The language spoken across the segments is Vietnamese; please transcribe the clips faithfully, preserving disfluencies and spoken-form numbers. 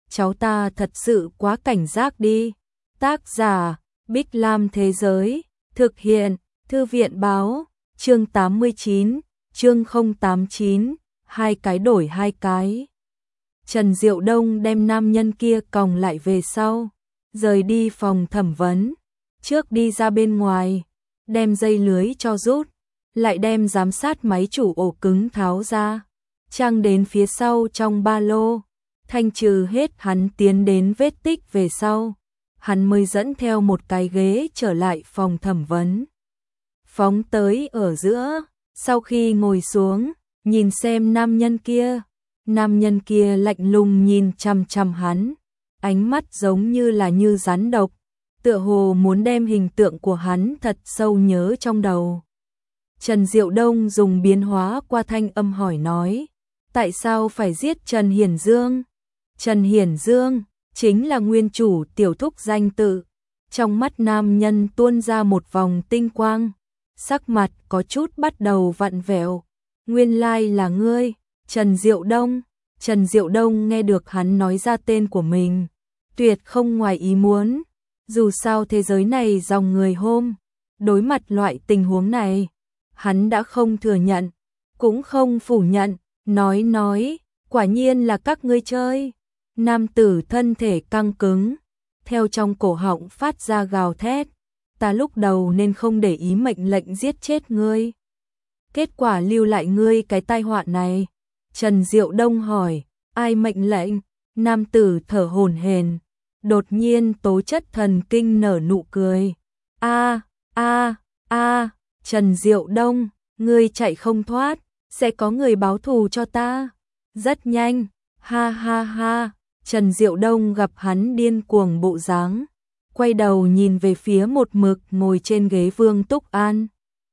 cháu ta thật sự quá cảnh giác đi. Tác giả, Bích Lam Thế Giới, thực hiện, Thư viện Báo, chương tám mươi chín, chương không tám chín, hai cái đổi hai cái. Trần Diệu Đông đem nam nhân kia còng lại về sau, rời đi phòng thẩm vấn, trước đi ra bên ngoài, đem dây lưới cho rút, lại đem giám sát máy chủ ổ cứng tháo ra, trang đến phía sau trong ba lô, thanh trừ hết hắn tiến đến vết tích về sau, hắn mới dẫn theo một cái ghế trở lại phòng thẩm vấn. Phóng tới ở giữa, sau khi ngồi xuống, nhìn xem nam nhân kia, nam nhân kia lạnh lùng nhìn chằm chằm hắn, ánh mắt giống như là như rắn độc, tựa hồ muốn đem hình tượng của hắn thật sâu nhớ trong đầu. Trần Diệu Đông dùng biến hóa qua thanh âm hỏi nói, tại sao phải giết Trần Hiển Dương? Trần Hiển Dương chính là nguyên chủ tiểu thúc danh tự. Trong mắt nam nhân tuôn ra một vòng tinh quang, sắc mặt có chút bắt đầu vặn vẹo. Nguyên lai là ngươi, Trần Diệu Đông. Trần Diệu Đông nghe được hắn nói ra tên của mình, tuyệt không ngoài ý muốn. Dù sao thế giới này dòng người hôm, đối mặt loại tình huống này, hắn đã không thừa nhận, cũng không phủ nhận, nói nói, quả nhiên là các ngươi chơi. Nam tử thân thể căng cứng, theo trong cổ họng phát ra gào thét, ta lúc đầu nên không để ý mệnh lệnh giết chết ngươi, kết quả lưu lại ngươi cái tai họa này. Trần Diệu Đông hỏi, ai mệnh lệnh? Nam tử thở hổn hển, đột nhiên tố chất thần kinh nở nụ cười. A, a, a, Trần Diệu Đông, ngươi chạy không thoát, sẽ có người báo thù cho ta. Rất nhanh, ha ha ha. Trần Diệu Đông gặp hắn điên cuồng bộ dáng, quay đầu nhìn về phía một mực ngồi trên ghế Vương Túc An.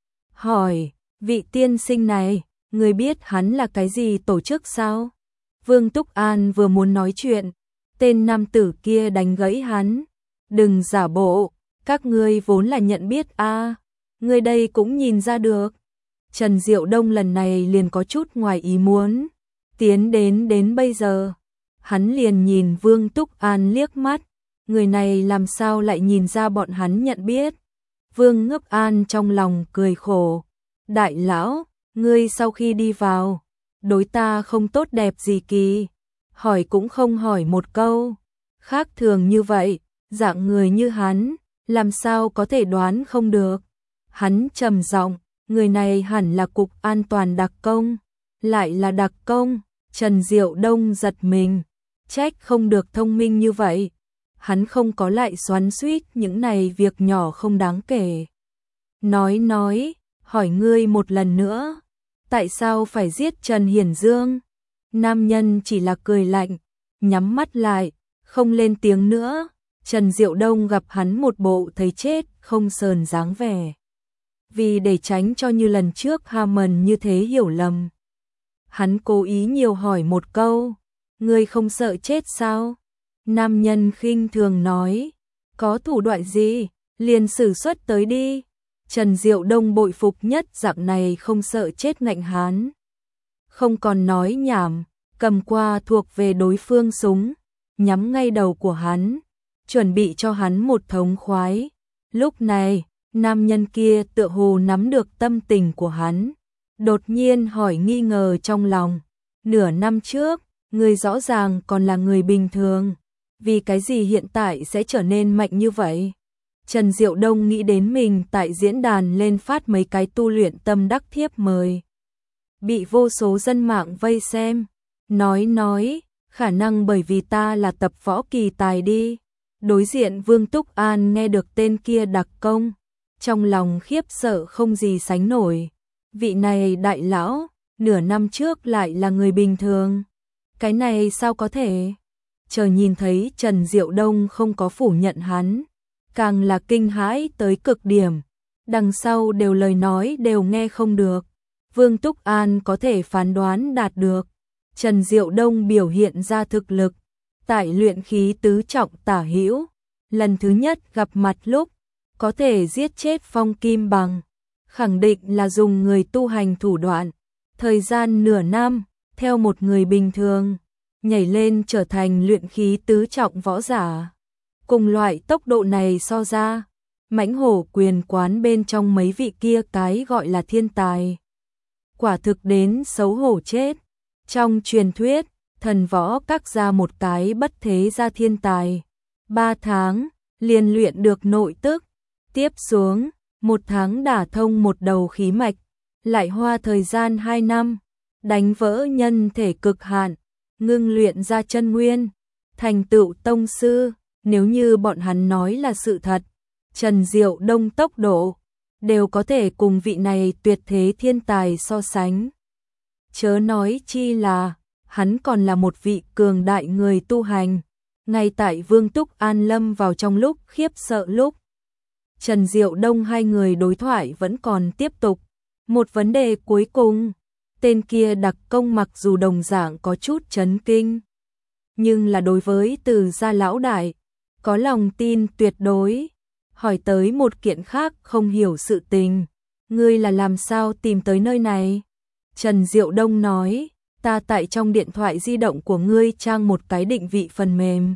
Hỏi, vị tiên sinh này, người biết hắn là cái gì tổ chức sao? Vương Túc An vừa muốn nói chuyện, tên nam tử kia đánh gãy hắn. Đừng giả bộ, các ngươi vốn là nhận biết a, à, ngươi đây cũng nhìn ra được. Trần Diệu Đông lần này liền có chút ngoài ý muốn, tiến đến đến bây giờ. Hắn liền nhìn Vương Túc An liếc mắt, người này làm sao lại nhìn ra bọn hắn nhận biết. Vương Ngức An trong lòng cười khổ, đại lão, ngươi sau khi đi vào, đối ta không tốt đẹp gì kỳ, hỏi cũng không hỏi một câu, khác thường như vậy, dạng người như hắn, làm sao có thể đoán không được. Hắn trầm giọng, người này hẳn là cục an toàn đặc công, lại là đặc công. Trần Diệu Đông giật mình, trách không được thông minh như vậy, hắn không có lại xoắn xuýt những này việc nhỏ không đáng kể. Nói nói, hỏi ngươi một lần nữa, tại sao phải giết Trần Hiển Dương? Nam nhân chỉ là cười lạnh, nhắm mắt lại, không lên tiếng nữa. Trần Diệu Đông gặp hắn một bộ thấy chết không sờn dáng vẻ. Vì để tránh cho như lần trước Hammond như thế hiểu lầm, hắn cố ý nhiều hỏi một câu, ngươi không sợ chết sao? Nam nhân khinh thường nói, có thủ đoạn gì, liền sử xuất tới đi. Trần Diệu Đông bội phục nhất dạng này không sợ chết ngạnh hán. Không còn nói nhảm, cầm qua thuộc về đối phương súng, nhắm ngay đầu của hắn, chuẩn bị cho hắn một thống khoái. Lúc này, nam nhân kia tựa hồ nắm được tâm tình của hắn, đột nhiên hỏi nghi ngờ trong lòng, nửa năm trước, ngươi rõ ràng còn là người bình thường, vì cái gì hiện tại sẽ trở nên mạnh như vậy? Trần Diệu Đông nghĩ đến mình tại diễn đàn lên phát mấy cái tu luyện tâm đắc thiếp mời, bị vô số dân mạng vây xem, nói nói, khả năng bởi vì ta là tập võ kỳ tài đi. Đối diện Vương Túc An nghe được tên kia đặc công, trong lòng khiếp sợ không gì sánh nổi. Vị này đại lão, nửa năm trước lại là người bình thường. Cái này sao có thể? Chờ nhìn thấy Trần Diệu Đông không có phủ nhận hắn, càng là kinh hãi tới cực điểm. Đằng sau đều lời nói đều nghe không được. Vương Túc An có thể phán đoán đạt được. Trần Diệu Đông biểu hiện ra thực lực, tại luyện khí tứ trọng tả hữu, lần thứ nhất gặp mặt lúc, có thể giết chết Phong Kim Bằng. Khẳng định là dùng người tu hành thủ đoạn. Thời gian nửa năm, theo một người bình thường, nhảy lên trở thành luyện khí tứ trọng võ giả. Cùng loại tốc độ này so ra, Mãnh Hổ quyền quán bên trong mấy vị kia cái gọi là thiên tài. Quả thực đến xấu hổ chết. Trong truyền thuyết, thần võ các ra một cái bất thế gia thiên tài. Ba tháng, liền luyện được nội tức. Tiếp xuống, một tháng đả thông một đầu khí mạch. Lại hoa thời gian hai năm, đánh vỡ nhân thể cực hạn, ngưng luyện ra chân nguyên, thành tựu tông sư. Nếu như bọn hắn nói là sự thật, Trần Diệu Đông tốc độ đều có thể cùng vị này tuyệt thế thiên tài so sánh. Chớ nói chi là, hắn còn là một vị cường đại người tu hành. Ngay tại Vương Túc An lâm vào trong lúc khiếp sợ lúc, Trần Diệu Đông hai người đối thoại vẫn còn tiếp tục. Một vấn đề cuối cùng, tên kia đặc công mặc dù đồng dạng có chút chấn kinh, nhưng là đối với Từ gia lão đại, có lòng tin tuyệt đối. Hỏi tới một kiện khác không hiểu sự tình, ngươi là làm sao tìm tới nơi này? Trần Diệu Đông nói, ta tại trong điện thoại di động của ngươi trang một cái định vị phần mềm.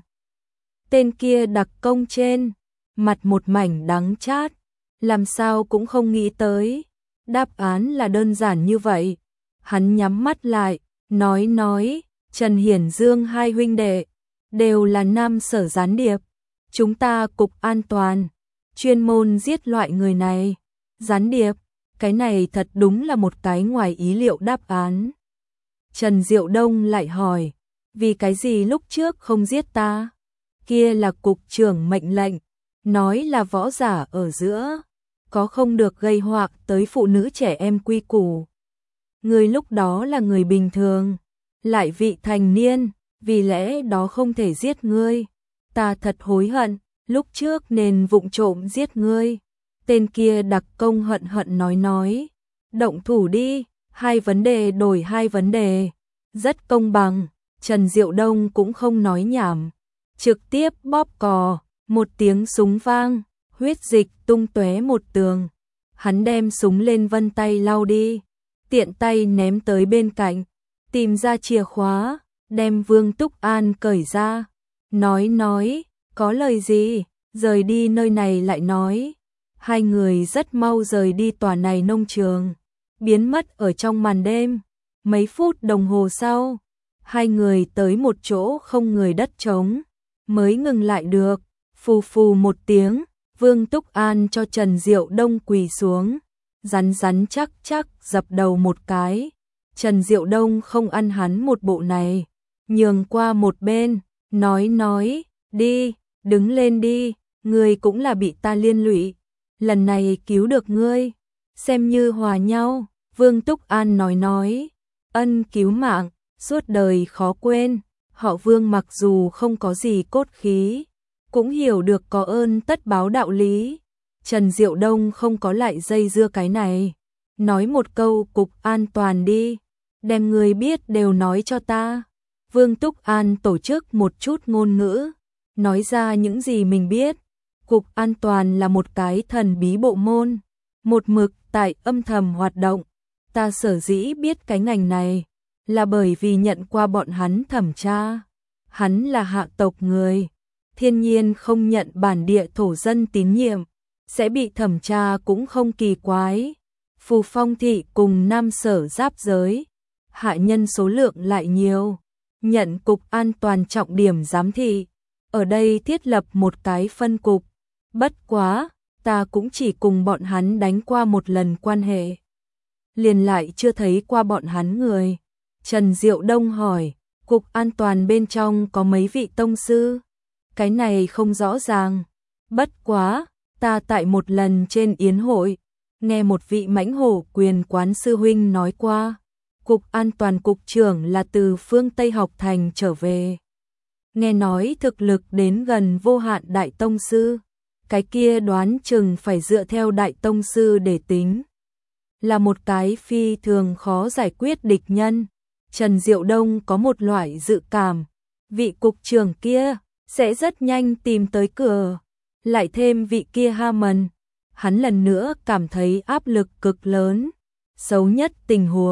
Tên kia đặc công trên, mặt một mảnh đắng chát, làm sao cũng không nghĩ tới. Đáp án là đơn giản như vậy. Hắn nhắm mắt lại, nói nói, Trần Hiển Dương hai huynh đệ, đều là nam sở gián điệp. Chúng ta cục an toàn, chuyên môn giết loại người này. Gián điệp, cái này thật đúng là một cái ngoài ý liệu đáp án. Trần Diệu Đông lại hỏi, vì cái gì lúc trước không giết ta? Kia là cục trưởng mệnh lệnh, nói là võ giả ở giữa, có không được gây hoạc tới phụ nữ trẻ em quy củ. Người lúc đó là người bình thường, lại vị thành niên, vì lẽ đó không thể giết ngươi. Ta thật hối hận, lúc trước nên vụng trộm giết ngươi. Tên kia đặc công hận hận nói nói, động thủ đi, hai vấn đề đổi hai vấn đề, rất công bằng. Trần Diệu Đông cũng không nói nhảm, trực tiếp bóp cò, một tiếng súng vang, huyết dịch tung tóe một tường. Hắn đem súng lên vân tay lau đi, tiện tay ném tới bên cạnh, tìm ra chìa khóa, đem Vương Túc An cởi ra, nói nói, có lời gì, rời đi nơi này lại nói. Hai người rất mau rời đi tòa này nông trường, biến mất ở trong màn đêm. Mấy phút đồng hồ sau, hai người tới một chỗ không người đất trống, mới ngừng lại được. Phù phù một tiếng, Vương Túc An cho Trần Diệu Đông quỳ xuống, rắn rắn chắc chắc dập đầu một cái. Trần Diệu Đông không ăn hắn một bộ này, nhường qua một bên, nói nói, đi, đứng lên đi, ngươi cũng là bị ta liên lụy, lần này cứu được ngươi, xem như hòa nhau. Vương Túc An nói nói, ân cứu mạng, suốt đời khó quên. Họ Vương mặc dù không có gì cốt khí, cũng hiểu được có ơn tất báo đạo lý. Trần Diệu Đông không có lại dây dưa cái này, nói một câu cục an toàn đi, đem người biết đều nói cho ta. Vương Túc An tổ chức một chút ngôn ngữ, nói ra những gì mình biết. Cục an toàn là một cái thần bí bộ môn, một mực tại âm thầm hoạt động. Ta sở dĩ biết cái ngành này, là bởi vì nhận qua bọn hắn thẩm tra. Hắn là hạ tộc người, thiên nhiên không nhận bản địa thổ dân tín nhiệm, sẽ bị thẩm tra cũng không kỳ quái. Phù Phong thị cùng Nam Sở giáp giới, hạ nhân số lượng lại nhiều, nhận cục an toàn trọng điểm giám thị, ở đây thiết lập một cái phân cục. Bất quá, ta cũng chỉ cùng bọn hắn đánh qua một lần quan hệ, liền lại chưa thấy qua bọn hắn người. Trần Diệu Đông hỏi, cục an toàn bên trong có mấy vị tông sư? Cái này không rõ ràng. Bất quá, ta tại một lần trên yến hội, nghe một vị Mãnh Hổ quyền quán sư huynh nói qua, cục an toàn cục trưởng là từ phương Tây học thành trở về. Nghe nói thực lực đến gần vô hạn đại tông sư, cái kia đoán chừng phải dựa theo đại tông sư để tính, là một cái phi thường khó giải quyết địch nhân. Trần Diệu Đông có một loại dự cảm, vị cục trưởng kia sẽ rất nhanh tìm tới cửa. Lại thêm vị kia Hammond, hắn lần nữa cảm thấy áp lực cực lớn. Xấu nhất tình huống,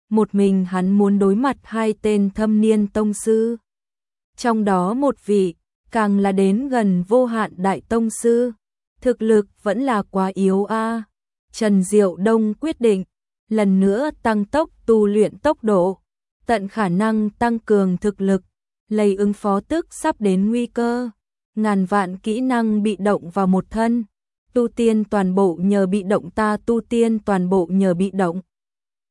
một mình hắn muốn đối mặt hai tên thâm niên tông sư. Trong đó một vị, càng là đến gần vô hạn đại tông sư, thực lực vẫn là quá yếu a. Trần Diệu Đông quyết định, lần nữa tăng tốc tu luyện tốc độ, tận khả năng tăng cường thực lực, lấy ứng phó tức sắp đến nguy cơ. Ngàn vạn kỹ năng bị động vào một thân, tu tiên toàn bộ nhờ bị động ta tu tiên toàn bộ nhờ bị động.